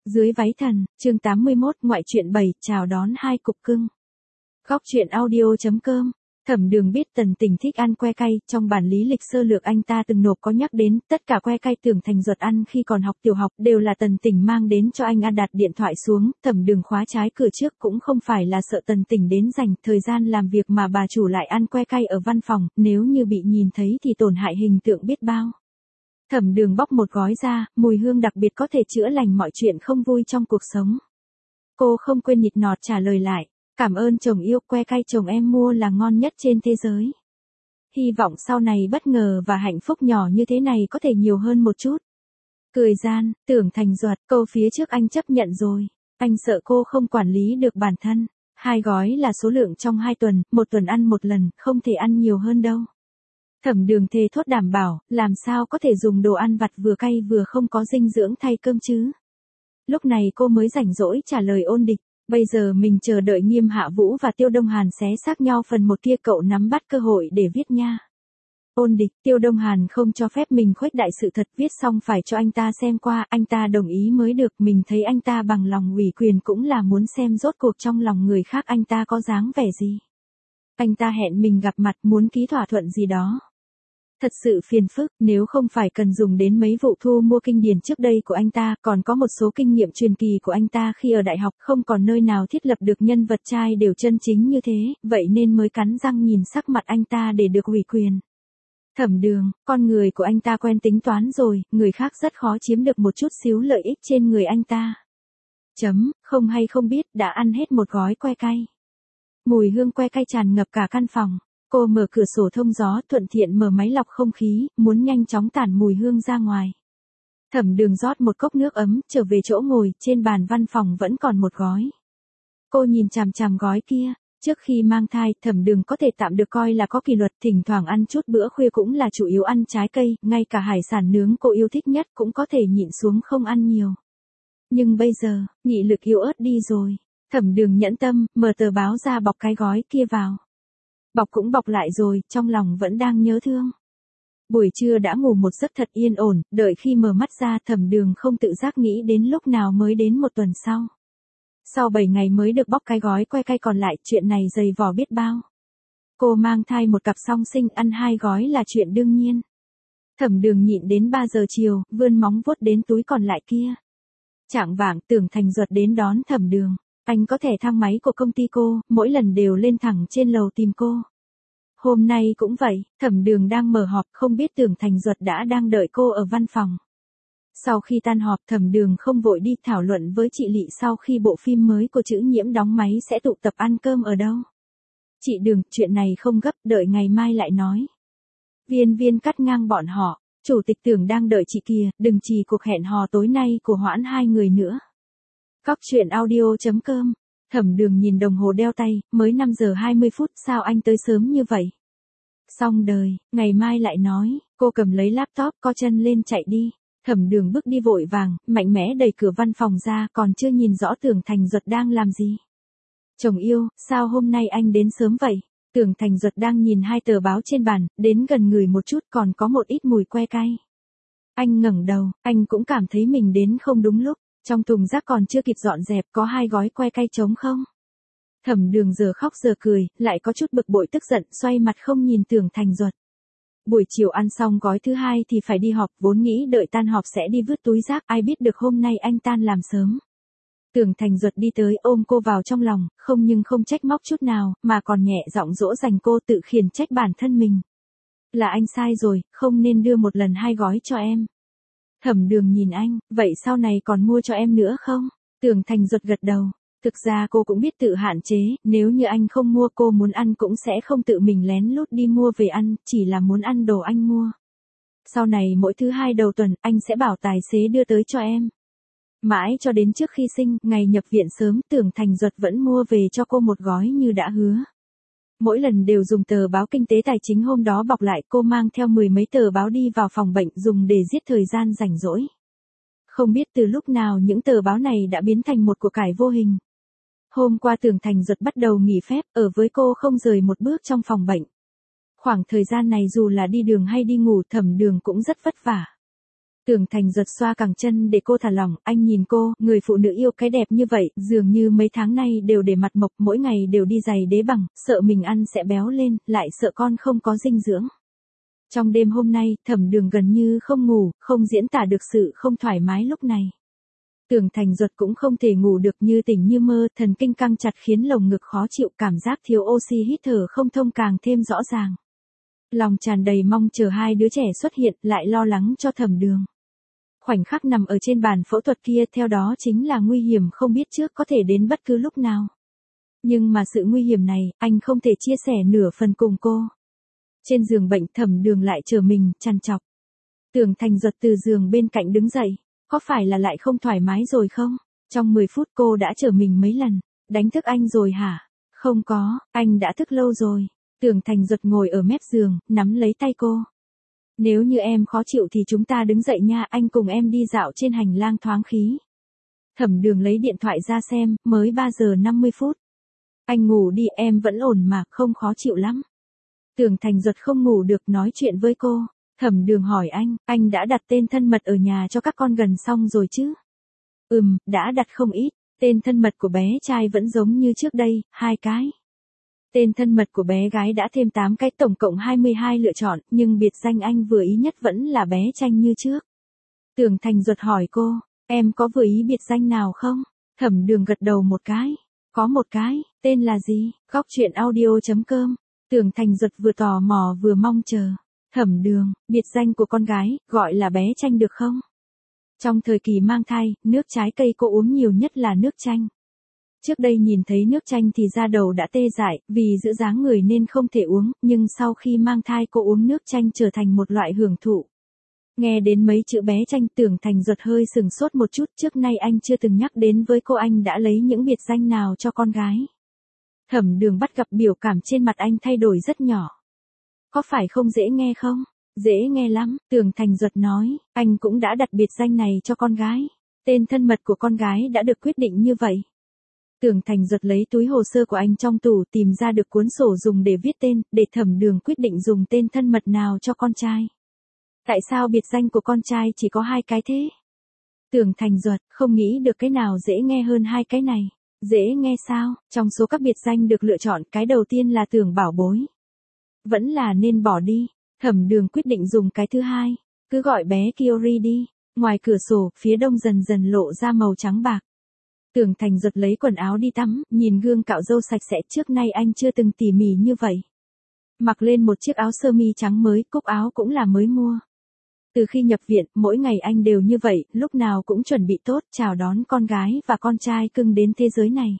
Dưới váy thần, chương 81, ngoại truyện 7, chào đón hai cục cưng. Góc truyện audio.com. Thẩm Đường biết Tần Tình thích ăn que cay, trong bản lý lịch sơ lược anh ta từng nộp có nhắc đến, tất cả que cay Tưởng Thành Duật ăn khi còn học tiểu học đều là Tần Tình mang đến cho anh ăn. Đặt điện thoại xuống, Thẩm Đường khóa trái cửa trước cũng không phải là sợ Tần Tình đến dành thời gian làm việc mà bà chủ lại ăn que cay ở văn phòng, nếu như bị nhìn thấy thì tổn hại hình tượng biết bao. Thẩm Đường bóc một gói ra, mùi hương đặc biệt có thể chữa lành mọi chuyện không vui trong cuộc sống. Cô không quên nịt nọt trả lời lại, cảm ơn chồng yêu, que cay chồng em mua là ngon nhất trên thế giới. Hy vọng sau này bất ngờ và hạnh phúc nhỏ như thế này có thể nhiều hơn một chút. Cười gian, Tưởng Thành Duật, câu phía trước anh chấp nhận rồi. Anh sợ cô không quản lý được bản thân. 2 gói là số lượng trong 2 tuần, 1 tuần ăn 1 lần, không thể ăn nhiều hơn đâu. Thẩm Đường thề thốt đảm bảo, làm sao có thể dùng đồ ăn vặt vừa cay vừa không có dinh dưỡng thay cơm chứ. Lúc này cô mới rảnh rỗi trả lời ôn địch, bây giờ mình chờ đợi Nghiêm Hạ Vũ và Tiêu Đông Hàn xé xác nhau phần 1 kia, cậu nắm bắt cơ hội để viết nha. Ôn địch, Tiêu Đông Hàn không cho phép mình khuếch đại sự thật, viết xong phải cho anh ta xem qua, anh ta đồng ý mới được, mình thấy anh ta bằng lòng ủy quyền cũng là muốn xem rốt cuộc trong lòng người khác anh ta có dáng vẻ gì. Anh ta hẹn mình gặp mặt muốn ký thỏa thuận gì đó. Thật sự phiền phức, nếu không phải cần dùng đến mấy vụ thu mua kinh điển trước đây của anh ta, còn có một số kinh nghiệm truyền kỳ của anh ta khi ở đại học, không còn nơi nào thiết lập được nhân vật trai đều chân chính như thế, vậy nên mới cắn răng nhìn sắc mặt anh ta để được ủy quyền. Thẩm Đường, con người của anh ta quen tính toán rồi, người khác rất khó chiếm được một chút xíu lợi ích trên người anh ta. Không hay không biết, đã ăn hết một gói que cay. Mùi hương que cay tràn ngập cả căn phòng. Cô mở cửa sổ thông gió, thuận tiện mở máy lọc không khí, muốn nhanh chóng tản mùi hương ra ngoài. Thẩm Đường rót một cốc nước ấm, trở về chỗ ngồi, trên bàn văn phòng vẫn còn một gói. Cô nhìn chằm chằm gói kia, trước khi mang thai, Thẩm Đường có thể tạm được coi là có kỷ luật, thỉnh thoảng ăn chút bữa khuya cũng là chủ yếu ăn trái cây, ngay cả hải sản nướng cô yêu thích nhất cũng có thể nhịn xuống không ăn nhiều. Nhưng bây giờ, nghị lực yếu ớt đi rồi. Thẩm Đường nhẫn tâm, mở tờ báo ra bọc cái gói kia vào. Bọc cũng bọc lại rồi, trong lòng vẫn đang nhớ thương. Buổi trưa đã ngủ một giấc thật yên ổn, đợi khi mở mắt ra Thẩm Đường không tự giác nghĩ đến lúc nào mới đến 1 tuần sau. Sau 7 ngày mới được bóc cái gói que cay còn lại, chuyện này dày vò biết bao. Cô mang thai một cặp song sinh, ăn 2 gói là chuyện đương nhiên. Thẩm Đường nhịn đến 3 giờ chiều, vươn móng vuốt đến túi còn lại kia. Chạng vạng, Tưởng Thành Duật đến đón Thẩm Đường. Anh có thẻ thang máy của công ty cô, mỗi lần đều lên thẳng trên lầu tìm cô. Hôm nay cũng vậy, Thẩm Đường đang mở họp, không biết Tưởng Thành Duật đã đang đợi cô ở văn phòng. Sau khi tan họp, Thẩm Đường không vội đi thảo luận với chị Lị sau khi bộ phim mới của Chữ Nhiễm đóng máy sẽ tụ tập ăn cơm ở đâu. Chị Đường, chuyện này không gấp, đợi ngày mai lại nói. Viên cắt ngang bọn họ, chủ tịch Tưởng đang đợi chị kìa, đừng trì cuộc hẹn hò tối nay của hoãn 2 người nữa. Góc truyện audio.com. Thẩm Đường nhìn đồng hồ đeo tay, mới 5 giờ 20 phút, sao anh tới sớm như vậy? Xong đời, ngày mai lại nói, cô cầm lấy laptop, co chân lên chạy đi. Thẩm Đường bước đi vội vàng, mạnh mẽ đẩy cửa văn phòng ra, còn chưa nhìn rõ Tưởng Thành Duật đang làm gì. Chồng yêu, sao hôm nay anh đến sớm vậy? Tưởng Thành Duật đang nhìn 2 tờ báo trên bàn, đến gần người một chút, còn có một ít mùi que cay. Anh ngẩng đầu, anh cũng cảm thấy mình đến không đúng lúc. Trong thùng rác còn chưa kịp dọn dẹp, có 2 gói que cay trống không? Thẩm Đường giờ khóc giờ cười, lại có chút bực bội tức giận, xoay mặt không nhìn Tưởng Thành Duật. Buổi chiều ăn xong gói thứ 2 thì phải đi họp, vốn nghĩ đợi tan họp sẽ đi vứt túi rác, ai biết được hôm nay anh tan làm sớm. Tưởng Thành Duật đi tới ôm cô vào trong lòng, không trách móc chút nào, mà còn nhẹ giọng dỗ dành cô, tự khiển trách bản thân mình. Là anh sai rồi, không nên đưa một lần 2 gói cho em. Thẩm Đường nhìn anh, vậy sau này còn mua cho em nữa không? Tưởng Thành Duật gật đầu. Thực ra cô cũng biết tự hạn chế, nếu như anh không mua cô muốn ăn cũng sẽ không tự mình lén lút đi mua về ăn, chỉ là muốn ăn đồ anh mua. Sau này mỗi thứ 2 đầu tuần, anh sẽ bảo tài xế đưa tới cho em. Mãi cho đến trước khi sinh, ngày nhập viện sớm, Tưởng Thành Duật vẫn mua về cho cô một gói như đã hứa. Mỗi lần đều dùng tờ báo kinh tế tài chính hôm đó bọc lại, cô mang theo 10 mấy tờ báo đi vào phòng bệnh dùng để giết thời gian rảnh rỗi. Không biết từ lúc nào những tờ báo này đã biến thành một của cải vô hình. Hôm qua Tưởng Thành Duật bắt đầu nghỉ phép, ở với cô không rời một bước trong phòng bệnh. Khoảng thời gian này dù là đi đường hay đi ngủ, Thẩm Đường cũng rất vất vả. Tưởng Thành giật xoa cẳng chân để cô thả lỏng, anh nhìn cô, người phụ nữ yêu cái đẹp như vậy, dường như mấy tháng nay đều để mặt mộc, mỗi ngày đều đi giày đế bằng, sợ mình ăn sẽ béo lên, lại sợ con không có dinh dưỡng. Trong đêm hôm nay, Thẩm Đường gần như không ngủ, không diễn tả được sự không thoải mái lúc này. Tưởng Thành Duật cũng không thể ngủ được, như tỉnh như mơ, thần kinh căng chặt khiến lồng ngực khó chịu, cảm giác thiếu oxy hít thở không thông càng thêm rõ ràng. Lòng tràn đầy mong chờ hai đứa trẻ xuất hiện, lại lo lắng cho Thẩm Đường. Khoảnh khắc nằm ở trên bàn phẫu thuật kia, theo đó chính là nguy hiểm không biết trước có thể đến bất cứ lúc nào. Nhưng mà sự nguy hiểm này, anh không thể chia sẻ nửa phần cùng cô. Trên giường bệnh, Thẩm Đường lại chờ mình, trằn trọc. Tưởng Thành Duật từ giường bên cạnh đứng dậy. Có phải là lại không thoải mái rồi không? Trong 10 phút cô đã chờ mình mấy lần. Đánh thức anh rồi hả? Không có, anh đã thức lâu rồi. Tưởng Thành Duật ngồi ở mép giường, nắm lấy tay cô. Nếu như em khó chịu thì chúng ta đứng dậy nha, anh cùng em đi dạo trên hành lang thoáng khí. Thẩm Đường lấy điện thoại ra xem, mới 3 giờ 50 phút. Anh ngủ đi, em vẫn ổn mà, không khó chịu lắm. Tưởng Thành Duật không ngủ được, nói chuyện với cô. Thẩm Đường hỏi anh đã đặt tên thân mật ở nhà cho các con gần xong rồi chứ? Đã đặt không ít, tên thân mật của bé trai vẫn giống như trước đây, 2 cái. Tên thân mật của bé gái đã thêm 8 cái, tổng cộng 22 lựa chọn, nhưng biệt danh anh vừa ý nhất vẫn là bé Tranh như trước. Tưởng Thành Duật hỏi cô, em có vừa ý biệt danh nào không? Thẩm Đường gật đầu một cái. Có một cái, tên là gì? Góc chuyện audio.com. Tưởng Thành Duật vừa tò mò vừa mong chờ. Thẩm Đường, biệt danh của con gái, gọi là bé Tranh được không? Trong thời kỳ mang thai, nước trái cây cô uống nhiều nhất là nước chanh. Trước đây nhìn thấy nước chanh thì da đầu đã tê dại, vì giữ dáng người nên không thể uống, nhưng sau khi mang thai cô uống nước chanh trở thành một loại hưởng thụ. Nghe đến mấy chữ bé Tranh, Tưởng Thành Duật hơi sừng sốt một chút, trước nay anh chưa từng nhắc đến với cô anh đã lấy những biệt danh nào cho con gái. Thẩm Đường bắt gặp biểu cảm trên mặt anh thay đổi rất nhỏ. Có phải không dễ nghe không? Dễ nghe lắm, Tưởng Thành Duật nói, anh cũng đã đặt biệt danh này cho con gái. Tên thân mật của con gái đã được quyết định như vậy. Tưởng Thành Duật lấy túi hồ sơ của anh trong tủ tìm ra được cuốn sổ dùng để viết tên, để Thẩm Đường quyết định dùng tên thân mật nào cho con trai. Tại sao biệt danh của con trai chỉ có 2 cái thế? Tưởng Thành Duật không nghĩ được cái nào dễ nghe hơn 2 cái này. Dễ nghe sao? Trong số các biệt danh được lựa chọn, cái đầu tiên là Tưởng Bảo Bối. Vẫn là nên bỏ đi. Thẩm Đường quyết định dùng cái thứ hai. Cứ gọi bé Kiori đi. Ngoài cửa sổ, phía đông dần dần lộ ra màu trắng bạc. Tưởng Thành Duật lấy quần áo đi tắm, nhìn gương cạo râu sạch sẽ, trước nay anh chưa từng tỉ mỉ như vậy. Mặc lên một chiếc áo sơ mi trắng mới, cúc áo cũng là mới mua. Từ khi nhập viện, mỗi ngày anh đều như vậy, lúc nào cũng chuẩn bị tốt, chào đón con gái và con trai cưng đến thế giới này.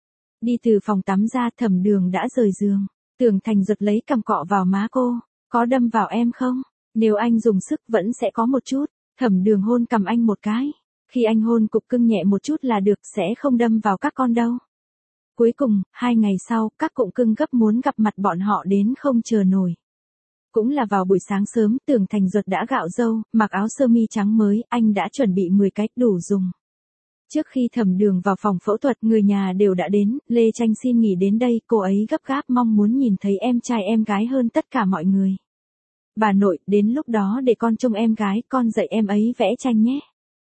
Đi từ phòng tắm ra, Thẩm Đường đã rời giường. Tưởng Thành Duật lấy cằm cọ vào má cô. Có đâm vào em không? Nếu anh dùng sức vẫn sẽ có một chút. Thẩm Đường hôn cằm anh một cái. Khi anh hôn cục cưng nhẹ một chút là được, sẽ không đâm vào các con đâu. Cuối cùng, 2 ngày sau, các cụm cưng gấp muốn gặp mặt bọn họ đến không chờ nổi. Cũng là vào buổi sáng sớm, Tưởng Thành Duật đã gạo râu, mặc áo sơ mi trắng mới, anh đã chuẩn bị 10 cái, đủ dùng. Trước khi Thẩm Đường vào phòng phẫu thuật, người nhà đều đã đến, Lê Tranh xin nghỉ đến đây, cô ấy gấp gáp mong muốn nhìn thấy em trai em gái hơn tất cả mọi người. Bà nội, đến lúc đó để con trông em gái, con dạy em ấy vẽ tranh nhé.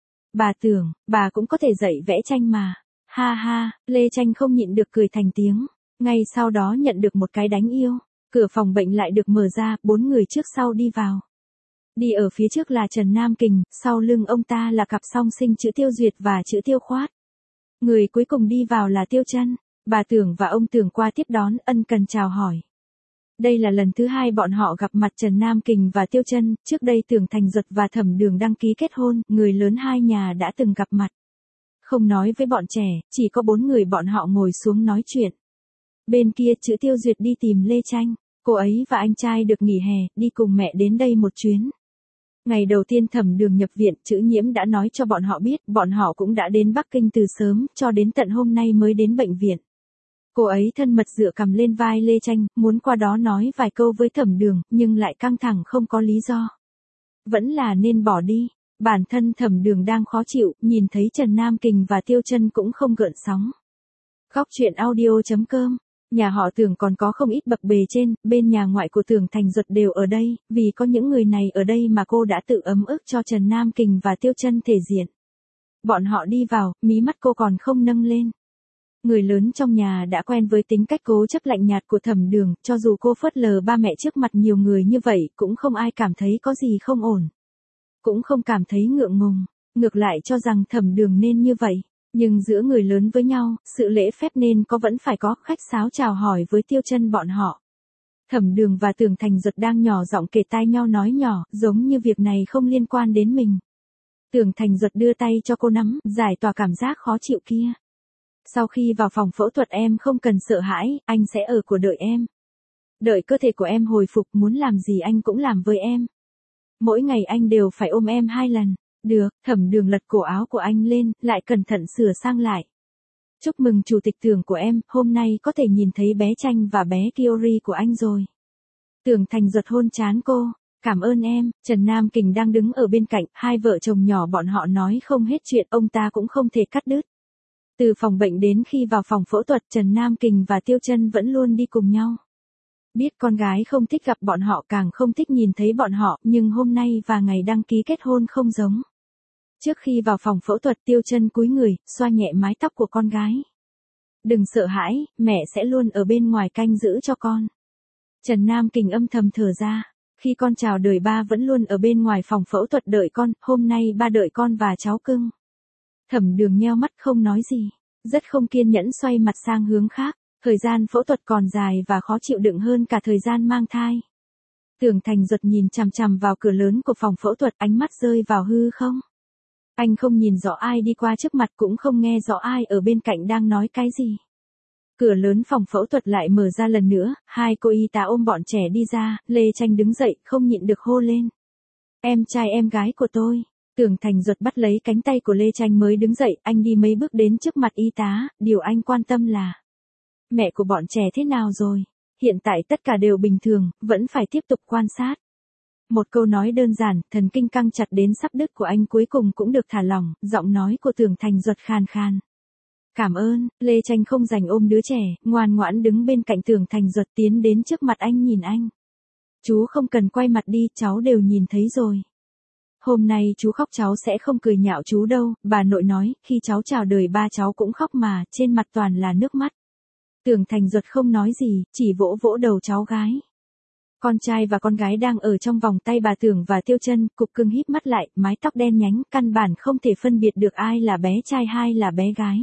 Bà Tưởng, bà cũng có thể dạy vẽ tranh mà. Ha ha, Lê Tranh không nhịn được cười thành tiếng. Ngay sau đó nhận được một cái đánh yêu. Cửa phòng bệnh lại được mở ra, 4 người trước sau đi vào. Đi ở phía trước là Trần Nam Kình, sau lưng ông ta là cặp song sinh chữ Tiêu Duyệt và chữ Tiêu Khoát. Người cuối cùng đi vào là Tiêu Chân. Bà Tưởng và ông Tưởng qua tiếp đón, ân cần chào hỏi. Đây là lần thứ 2 bọn họ gặp mặt Trần Nam Kình và Tiêu Chân, trước đây Tưởng Thành Duật và Thẩm Đường đăng ký kết hôn, người lớn hai nhà đã từng gặp mặt. Không nói với bọn trẻ, chỉ có 4 người bọn họ ngồi xuống nói chuyện. Bên kia chữ Tiêu Duyệt đi tìm Lê Tranh, cô ấy và anh trai được nghỉ hè, đi cùng mẹ đến đây một chuyến. Ngày đầu tiên Thẩm Đường nhập viện, chữ Nhiễm đã nói cho bọn họ biết, bọn họ cũng đã đến Bắc Kinh từ sớm, cho đến tận hôm nay mới đến bệnh viện. Cô ấy thân mật dựa cằm lên vai Lê Tranh, muốn qua đó nói vài câu với Thẩm Đường, nhưng lại căng thẳng không có lý do. Vẫn là nên bỏ đi. Bản thân Thẩm Đường đang khó chịu, nhìn thấy Trần Nam Kình và Tiêu Chân cũng không gợn sóng. Góc chuyện audio.com Nhà họ Tưởng còn có không ít bậc bề trên, bên nhà ngoại của Tưởng Thành Duật đều ở đây, vì có những người này ở đây mà cô đã tự ấm ức cho Trần Nam Kình và Tiêu Chân thể diện. Bọn họ đi vào, mí mắt cô còn không nâng lên. Người lớn trong nhà đã quen với tính cách cố chấp lạnh nhạt của Thẩm Đường, cho dù cô phớt lờ ba mẹ trước mặt nhiều người như vậy, cũng không ai cảm thấy có gì không ổn. Cũng không cảm thấy ngượng ngùng, ngược lại cho rằng Thẩm Đường nên như vậy. Nhưng giữa người lớn với nhau, sự lễ phép nên có vẫn phải có, khách sáo chào hỏi với Tiêu Chân bọn họ. Thẩm Đường và Tưởng Thành Duật đang nhỏ giọng kề tai nhau nói nhỏ, giống như việc này không liên quan đến mình. Tưởng Thành Duật đưa tay cho cô nắm, giải tỏa cảm giác khó chịu kia. Sau khi vào phòng phẫu thuật em không cần sợ hãi, anh sẽ ở của đợi em. Đợi cơ thể của em hồi phục, muốn làm gì anh cũng làm với em. Mỗi ngày anh đều phải ôm em 2 lần. Được, Thẩm Đường lật cổ áo của anh lên, lại cẩn thận sửa sang lại. Chúc mừng chủ tịch Tưởng của em, hôm nay có thể nhìn thấy bé Tranh và bé Kiori của anh rồi. Tưởng Thành Duật hôn trán cô, cảm ơn em. Trần Nam Kình đang đứng ở bên cạnh, hai vợ chồng nhỏ bọn họ nói không hết chuyện, ông ta cũng không thể cắt đứt. Từ phòng bệnh đến khi vào phòng phẫu thuật, Trần Nam Kình và Tiêu Chân vẫn luôn đi cùng nhau. Biết con gái không thích gặp bọn họ, càng không thích nhìn thấy bọn họ, nhưng hôm nay và ngày đăng ký kết hôn không giống. Trước khi vào phòng phẫu thuật, Tiêu Chân cúi người, xoa nhẹ mái tóc của con gái. Đừng sợ hãi, mẹ sẽ luôn ở bên ngoài canh giữ cho con. Trần Nam Kình âm thầm thở ra, khi con chào đời ba vẫn luôn ở bên ngoài phòng phẫu thuật đợi con, hôm nay ba đợi con và cháu cưng. Thẩm Đường nheo mắt không nói gì, rất không kiên nhẫn xoay mặt sang hướng khác, thời gian phẫu thuật còn dài và khó chịu đựng hơn cả thời gian mang thai. Tưởng Thành Duật nhìn chằm chằm vào cửa lớn của phòng phẫu thuật, ánh mắt rơi vào hư không. Anh không nhìn rõ ai đi qua trước mặt, cũng không nghe rõ ai ở bên cạnh đang nói cái gì. Cửa lớn phòng phẫu thuật lại mở ra lần nữa, hai cô y tá ôm bọn trẻ đi ra, Lê Tranh đứng dậy, không nhịn được hô lên. Em trai em gái của tôi. Tưởng Thành Duật bắt lấy cánh tay của Lê Tranh mới đứng dậy, anh đi mấy bước đến trước mặt y tá, điều anh quan tâm là mẹ của bọn trẻ thế nào rồi? Hiện tại tất cả đều bình thường, vẫn phải tiếp tục quan sát. Một câu nói đơn giản, thần kinh căng chặt đến sắp đứt của anh cuối cùng cũng được thả lỏng, giọng nói của Tưởng Thành Duật khàn khàn. Cảm ơn. Lê Tranh không dành ôm đứa trẻ, ngoan ngoãn đứng bên cạnh Tưởng Thành Duật, tiến đến trước mặt anh nhìn anh. Chú không cần quay mặt đi, cháu đều nhìn thấy rồi. Hôm nay chú khóc cháu sẽ không cười nhạo chú đâu, bà nội nói, khi cháu chào đời ba cháu cũng khóc mà, trên mặt toàn là nước mắt. Tưởng Thành Duật không nói gì, chỉ vỗ vỗ đầu cháu gái. Con trai và con gái đang ở trong vòng tay bà Tưởng và Tiêu Chân, cục cưng híp mắt lại, mái tóc đen nhánh, căn bản không thể phân biệt được ai là bé trai hay là bé gái.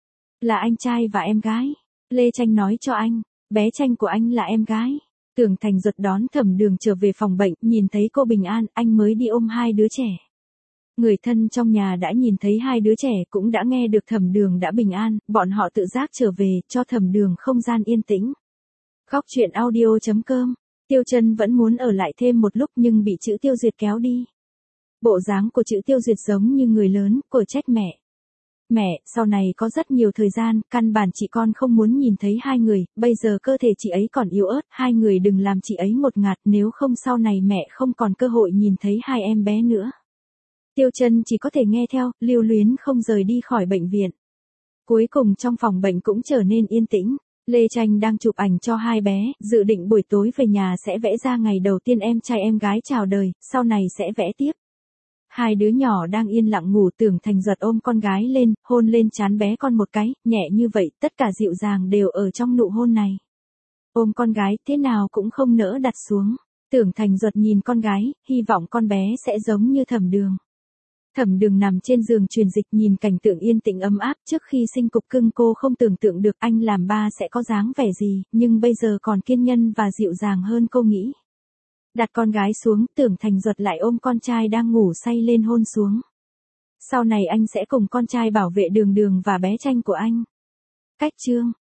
Là anh trai và em gái. Lê Tranh nói cho anh, bé Tranh của anh là em gái. Tưởng Thành Duật đón Thẩm Đường trở về phòng bệnh, nhìn thấy cô bình an, anh mới đi ôm hai đứa trẻ. Người thân trong nhà đã nhìn thấy hai đứa trẻ, cũng đã nghe được Thẩm Đường đã bình an, bọn họ tự giác trở về, cho Thẩm Đường không gian yên tĩnh. Góc truyện audio.com. Tiêu Chân vẫn muốn ở lại thêm một lúc nhưng bị chữ Tiêu Duyệt kéo đi. Bộ dáng của chữ Tiêu Duyệt giống như người lớn, cô trách mẹ. Mẹ, sau này có rất nhiều thời gian, căn bản chị con không muốn nhìn thấy hai người, bây giờ cơ thể chị ấy còn yếu ớt, hai người đừng làm chị ấy ngột ngạt, nếu không sau này mẹ không còn cơ hội nhìn thấy hai em bé nữa. Tiêu Chân chỉ có thể nghe theo, lưu luyến không rời đi khỏi bệnh viện. Cuối cùng trong phòng bệnh cũng trở nên yên tĩnh. Lê Tranh đang chụp ảnh cho hai bé, dự định buổi tối về nhà sẽ vẽ ra ngày đầu tiên em trai em gái chào đời, sau này sẽ vẽ tiếp. Hai đứa nhỏ đang yên lặng ngủ, Tưởng Thành Duật ôm con gái lên, hôn lên trán bé con một cái, nhẹ như vậy, tất cả dịu dàng đều ở trong nụ hôn này. Ôm con gái thế nào cũng không nỡ đặt xuống. Tưởng Thành Duật nhìn con gái, hy vọng con bé sẽ giống như Thẩm Đường. Thẩm Đường nằm trên giường truyền dịch nhìn cảnh tượng yên tĩnh ấm áp, trước khi sinh cục cưng cô không tưởng tượng được anh làm ba sẽ có dáng vẻ gì, nhưng bây giờ còn kiên nhẫn và dịu dàng hơn cô nghĩ. Đặt con gái xuống, Tưởng Thành Duật lại ôm con trai đang ngủ say lên hôn xuống. Sau này anh sẽ cùng con trai bảo vệ Đường Đường và bé Tranh của anh. Cách chương